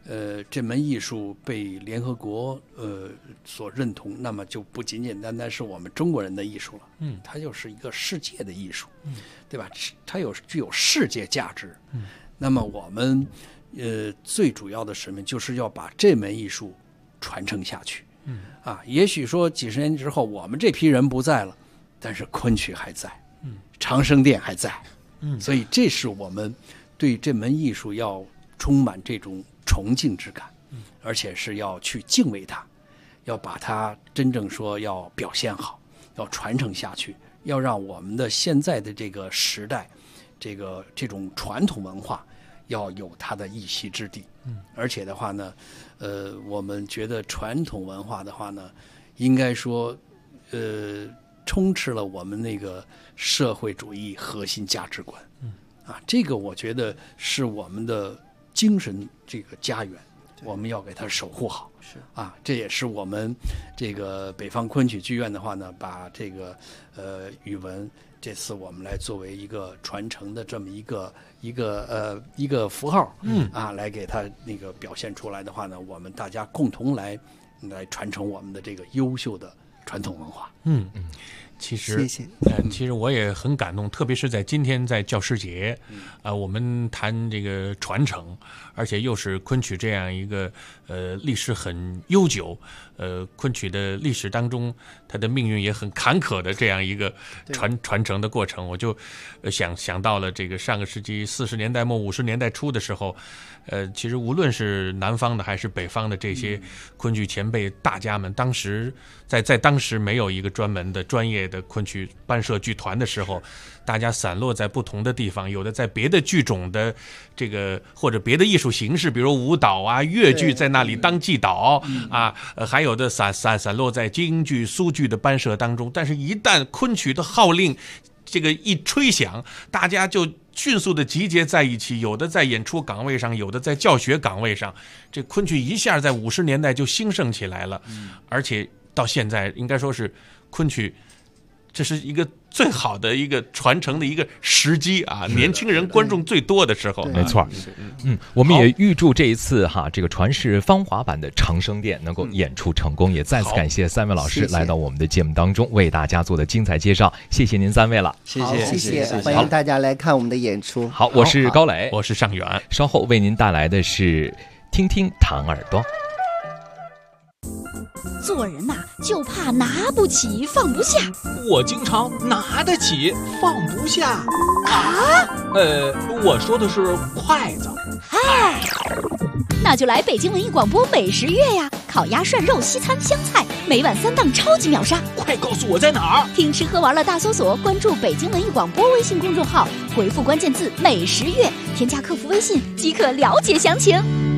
这门艺术被联合国所认同，那么就不仅仅单单是我们中国人的艺术了，它就是一个世界的艺术，对吧？它具有世界价值。那么我们最主要的使命就是要把这门艺术传承下去。也许说几十年之后我们这批人不在了，但是昆曲还在，长生殿还在，所以这是我们对这门艺术要充满这种崇敬之感，而且是要去敬畏它，要把它真正说要表现好，要传承下去，要让我们的现在的这个时代，这种传统文化要有它的一席之地。而且的话呢，我们觉得传统文化的话呢，应该说，充斥了我们那个社会主义核心价值观。这个我觉得是我们的精神这个家园，我们要给它守护好。这也是我们这个北方昆曲剧院的话呢，把这个语文这次我们来作为一个传承的这么一个符号，来给它那个表现出来的话呢，我们大家共同来传承我们的这个优秀的传统文化。 其实， 谢谢。 其实我也很感动，特别是在今天在教师节，我们谈这个传承，而且又是昆曲这样一个历史很悠久，昆曲的历史当中，它的命运也很坎坷的这样一个传承的过程，我就想到了这个上个世纪40年代末50年代初的时候，其实无论是南方的还是北方的这些昆剧前辈大家们，当时在当时没有一个专门的专业的昆曲班社剧团的时候，大家散落在不同的地方，有的在别的剧种的这个或者别的艺术形式，比如舞蹈啊、越剧在那里当祭导还有的散落在京剧、苏剧的班社当中。但是，一旦昆曲的号令这个一吹响，大家就迅速的集结在一起，有的在演出岗位上，有的在教学岗位上。这昆曲一下在50年代就兴盛起来了，而且到现在应该说是昆曲，这是一个最好的一个传承的一个时机啊！年轻人观众最多的时候， 没错。我们也预祝这一次这个传世芳华版的长生殿能够演出成功，也再次感谢3位老师来到我们的节目当中，为大家做的精彩介绍，谢谢您3位了。 谢谢，欢迎大家来看我们的演出。 好，我是高磊， 我是尚远， 稍后为您带来的是听听弹耳朵。 做人呐，就怕拿不起放不下。 我经常拿得起放不下我说的是筷子。 嗨，那就来北京文艺广播美食月呀！烤鸭、涮肉、西餐、湘菜，每晚3档超级秒杀。 快告诉我在哪儿！ 听吃喝玩乐大搜索，关注北京文艺广播微信公众号，回复关键字“美食月”，添加客服微信即可了解详情。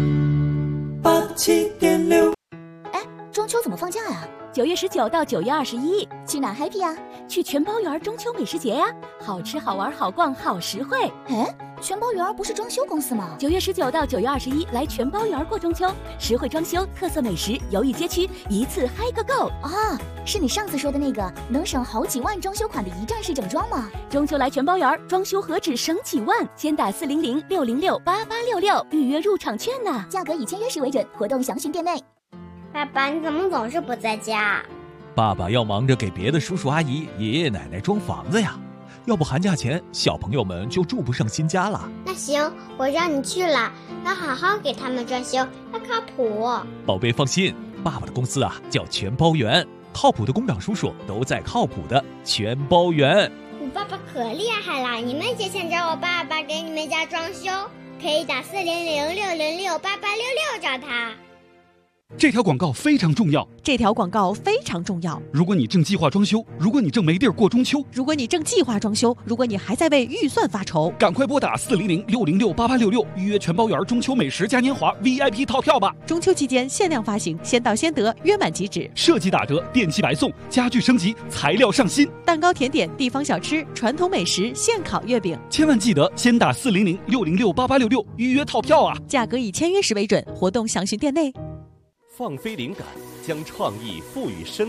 87.6。 中秋怎么放假呀？9月19到9月21，去哪 happy 呀？去全包园中秋美食节呀，好吃好玩好逛好实惠。全包园不是装修公司吗？9月19到9月21，来全包园过中秋，实惠装修，特色美食，游艺街区，一次嗨个够啊！是你上次说的那个能省好几万装修款的一站式整装吗？ 中秋来全包园，装修何止省几万？先打400-606-8866预约入场券呢， 价格以签约时为准，活动详询店内。 爸爸，你怎么总是不在家？ 爸爸要忙着给别的叔叔阿姨、爷爷奶奶装房子呀，要不寒假前小朋友们就住不上新家了。 那行，我让你去了，要好好给他们装修，要靠谱。 宝贝放心，爸爸的公司叫全包园，靠谱的工长叔叔都在靠谱的全包园。 我爸爸可厉害了，你们也想找我爸爸给你们家装修，可以打400-606-8866找他。 这条广告非常重要。 这条广告非常重要。 如果你正计划装修，如果你正没地儿过中秋， 如果你正计划装修，如果你还在为预算发愁， 赶快拨打400-606-8866预约全包园中秋美食嘉年华 VIP 套票吧。 中秋期间限量发行，先到先得，约满即止， 设计打折，电器白送，家具升级，材料上新， 蛋糕甜点、地方小吃、传统美食、现烤月饼。 千万记得先打400-606-8866预约套票啊！ 价格以签约时为准，活动详询店内。 放飞灵感，将创意赋予生命。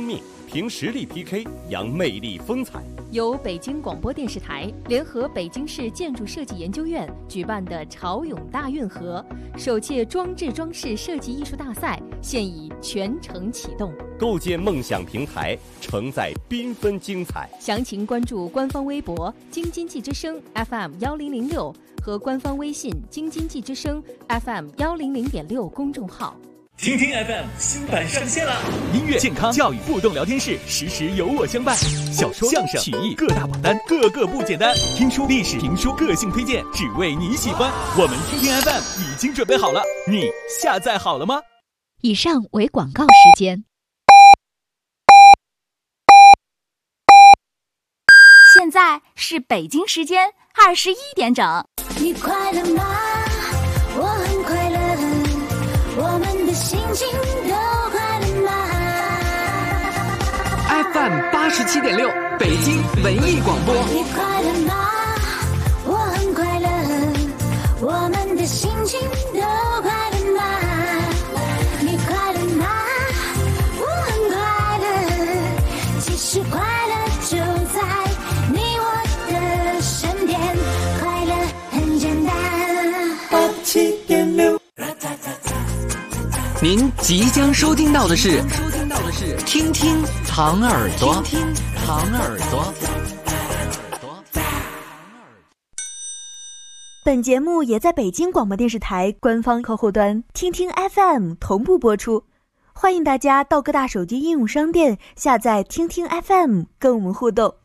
凭实力 PK， 扬魅力风采。 由北京广播电视台联合北京市建筑设计研究院举办的潮涌大运河首届装置装饰设计艺术大赛现已全程启动， 构建梦想平台，承载缤纷精彩。 详情关注官方微博京津冀之声 FM1006 和官方微信京津冀之声 FM100.6 公众号。 听听 FM 新版上线了，音乐、健康、教育、互动聊天室，时时有我相伴。小说、相声、曲艺各大榜单，个个不简单。听书、历史、评书，个性推荐，只为你喜欢。我们听听 FM 已经准备好了，你下载好了吗？ 以上为广告时间。 现在是北京时间21点整。 你快乐吗？我很快乐。我们的心情都快乐吗 ？FM 87.6，北京文艺广播。 你快乐吗？我很快乐。我们的心情都快乐吗？你快乐吗？我很快乐。其实快乐就在你我的身边，快乐很简单。87.6。 您即将收听到的是听听糖耳朵，听听糖耳朵。 本节目也在北京广播电视台官方客户端听听 FM 同步播出，欢迎大家到各大手机应用商店下载听听 FM 跟我们互动。